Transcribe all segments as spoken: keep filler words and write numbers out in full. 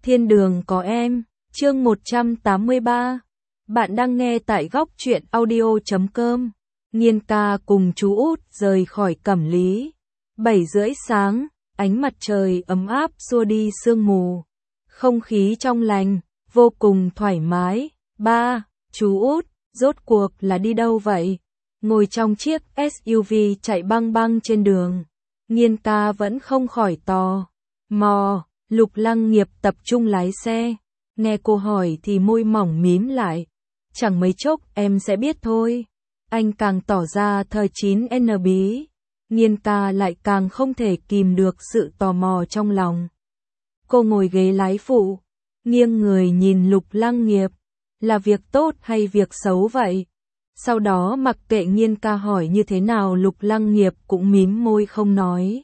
Thiên đường có em, chương một trăm tám mươi ba. Bạn đang nghe tại góc truyện audio chấm com. Nghiên ca cùng chú út rời khỏi Cẩm Lý. Bảy rưỡi sáng, ánh mặt trời ấm áp xua đi sương mù. Không khí trong lành, vô cùng thoải mái. Ba, chú út, rốt cuộc là đi đâu vậy? Ngồi trong chiếc ét u vê chạy băng băng trên đường. Nghiên ca vẫn không khỏi tò mò. Lục Lăng Nghiệp tập trung lái xe. Nghe cô hỏi thì môi mỏng mím lại. Chẳng mấy chốc em sẽ biết thôi. Anh càng tỏ ra thời chín N bí. Nghiên ca lại càng không thể kìm được sự tò mò trong lòng. Cô ngồi ghế lái phụ, nghiêng người nhìn Lục Lăng Nghiệp. Là việc tốt hay việc xấu vậy? Sau đó mặc kệ Nghiên ca hỏi như thế nào, Lục Lăng Nghiệp cũng mím môi không nói.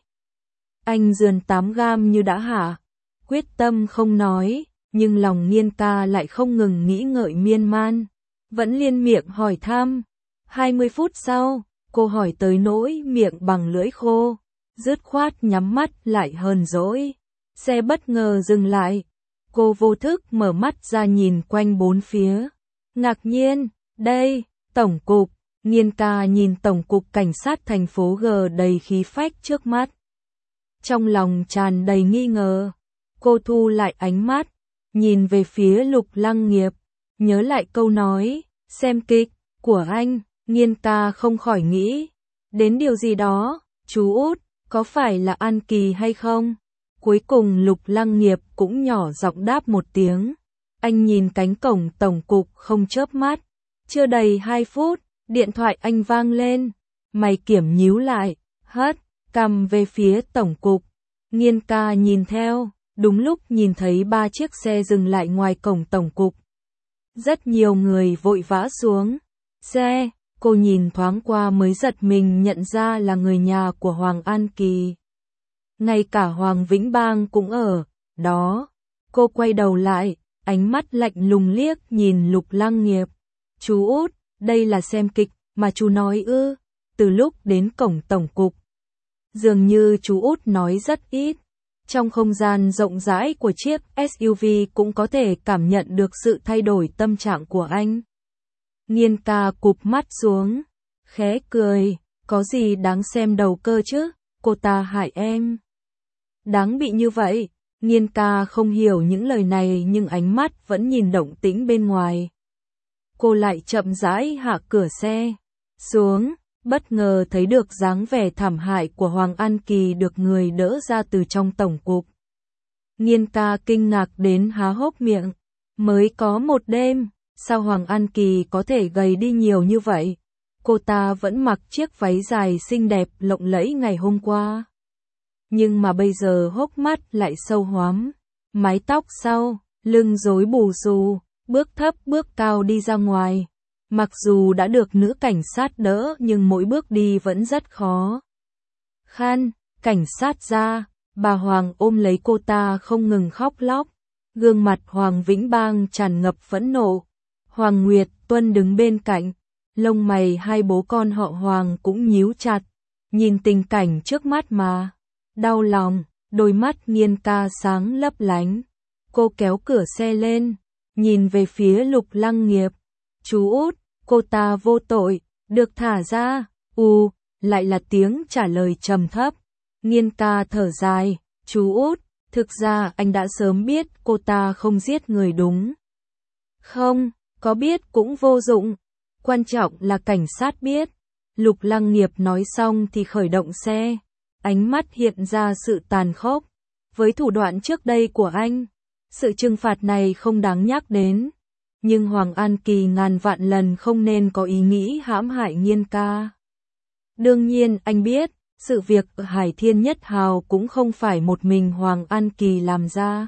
Anh rườn tám gam như đã hả? Quyết tâm không nói, nhưng lòng Nghiên ca lại không ngừng nghĩ ngợi miên man. Vẫn liên miệng hỏi thăm. hai mươi phút sau, cô hỏi tới nỗi miệng bằng lưỡi khô. Dứt khoát nhắm mắt lại hờn dỗi. Xe bất ngờ dừng lại. Cô vô thức mở mắt ra nhìn quanh bốn phía. Ngạc nhiên, đây, tổng cục. Nghiên ca nhìn tổng cục cảnh sát thành phố G đầy khí phách trước mắt. Trong lòng tràn đầy nghi ngờ. Cô thu lại ánh mắt, nhìn về phía Lục Lăng Nghiệp, nhớ lại câu nói, xem kịch, của anh. Nghiên ca không khỏi nghĩ đến điều gì đó. Chú út, có phải là An Kỳ hay không? Cuối cùng Lục Lăng Nghiệp cũng nhỏ giọng đáp một tiếng. Anh nhìn cánh cổng tổng cục không chớp mắt. Chưa đầy hai phút, điện thoại anh vang lên. Mày kiểm nhíu lại, hất cằm về phía tổng cục. Nghiên ca nhìn theo. Đúng lúc nhìn thấy ba chiếc xe dừng lại ngoài cổng tổng cục. Rất nhiều người vội vã xuống xe, cô nhìn thoáng qua mới giật mình nhận ra là người nhà của Hoàng An Kỳ. Ngay cả Hoàng Vĩnh Bang cũng ở đó. Cô quay đầu lại, ánh mắt lạnh lùng liếc nhìn Lục Lăng Nghiệp. Chú út, đây là xem kịch mà chú nói ư? Từ lúc đến cổng tổng cục, dường như chú út nói rất ít. Trong không gian rộng rãi của chiếc ét u vê cũng có thể cảm nhận được sự thay đổi tâm trạng của anh. Nghiên ca cụp mắt xuống, khẽ cười, có gì đáng xem đầu cơ chứ, cô ta hại em. Đáng bị như vậy, Nghiên ca không hiểu những lời này nhưng ánh mắt vẫn nhìn động tĩnh bên ngoài. Cô lại chậm rãi hạ cửa xe xuống. Bất ngờ thấy được dáng vẻ thảm hại của Hoàng An Kỳ được người đỡ ra từ trong tổng cục. Nghiên ca kinh ngạc đến há hốc miệng. Mới có một đêm, sao Hoàng An Kỳ có thể gầy đi nhiều như vậy? Cô ta vẫn mặc chiếc váy dài xinh đẹp lộng lẫy ngày hôm qua. Nhưng mà bây giờ hốc mắt lại sâu hoắm. Mái tóc sau, lưng rối bù xù, bước thấp bước cao đi ra ngoài. Mặc dù đã được nữ cảnh sát đỡ nhưng mỗi bước đi vẫn rất khó khăn. Cảnh sát ra, bà Hoàng ôm lấy cô ta không ngừng khóc lóc. Gương mặt Hoàng Vĩnh Bang tràn ngập phẫn nộ. Hoàng Nguyệt Tuân đứng bên cạnh. Lông mày hai bố con họ Hoàng cũng nhíu chặt. Nhìn tình cảnh trước mắt mà đau lòng, đôi mắt Nghiên ca sáng lấp lánh. Cô kéo cửa xe lên, nhìn về phía Lục Lăng Nghiệp. Chú út, cô ta vô tội, được thả ra. U, lại là tiếng trả lời trầm thấp. Nghiên ca thở dài, chú út, thực ra anh đã sớm biết cô ta không giết người đúng không? Có biết cũng vô dụng, quan trọng là cảnh sát biết. Lục Lăng Nghiệp nói xong thì khởi động xe. Ánh mắt hiện ra sự tàn khốc. Với thủ đoạn trước đây của anh, sự trừng phạt này không đáng nhắc đến. Nhưng Hoàng An Kỳ ngàn vạn lần không nên có ý nghĩ hãm hại Nghiên ca. Đương nhiên anh biết, sự việc ở Hải Thiên Nhất Hào cũng không phải một mình Hoàng An Kỳ làm ra.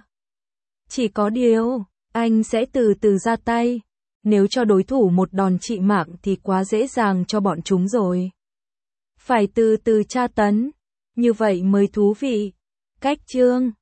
Chỉ có điều, anh sẽ từ từ ra tay. Nếu cho đối thủ một đòn trị mạng thì quá dễ dàng cho bọn chúng rồi. Phải từ từ tra tấn, như vậy mới thú vị. Cách chương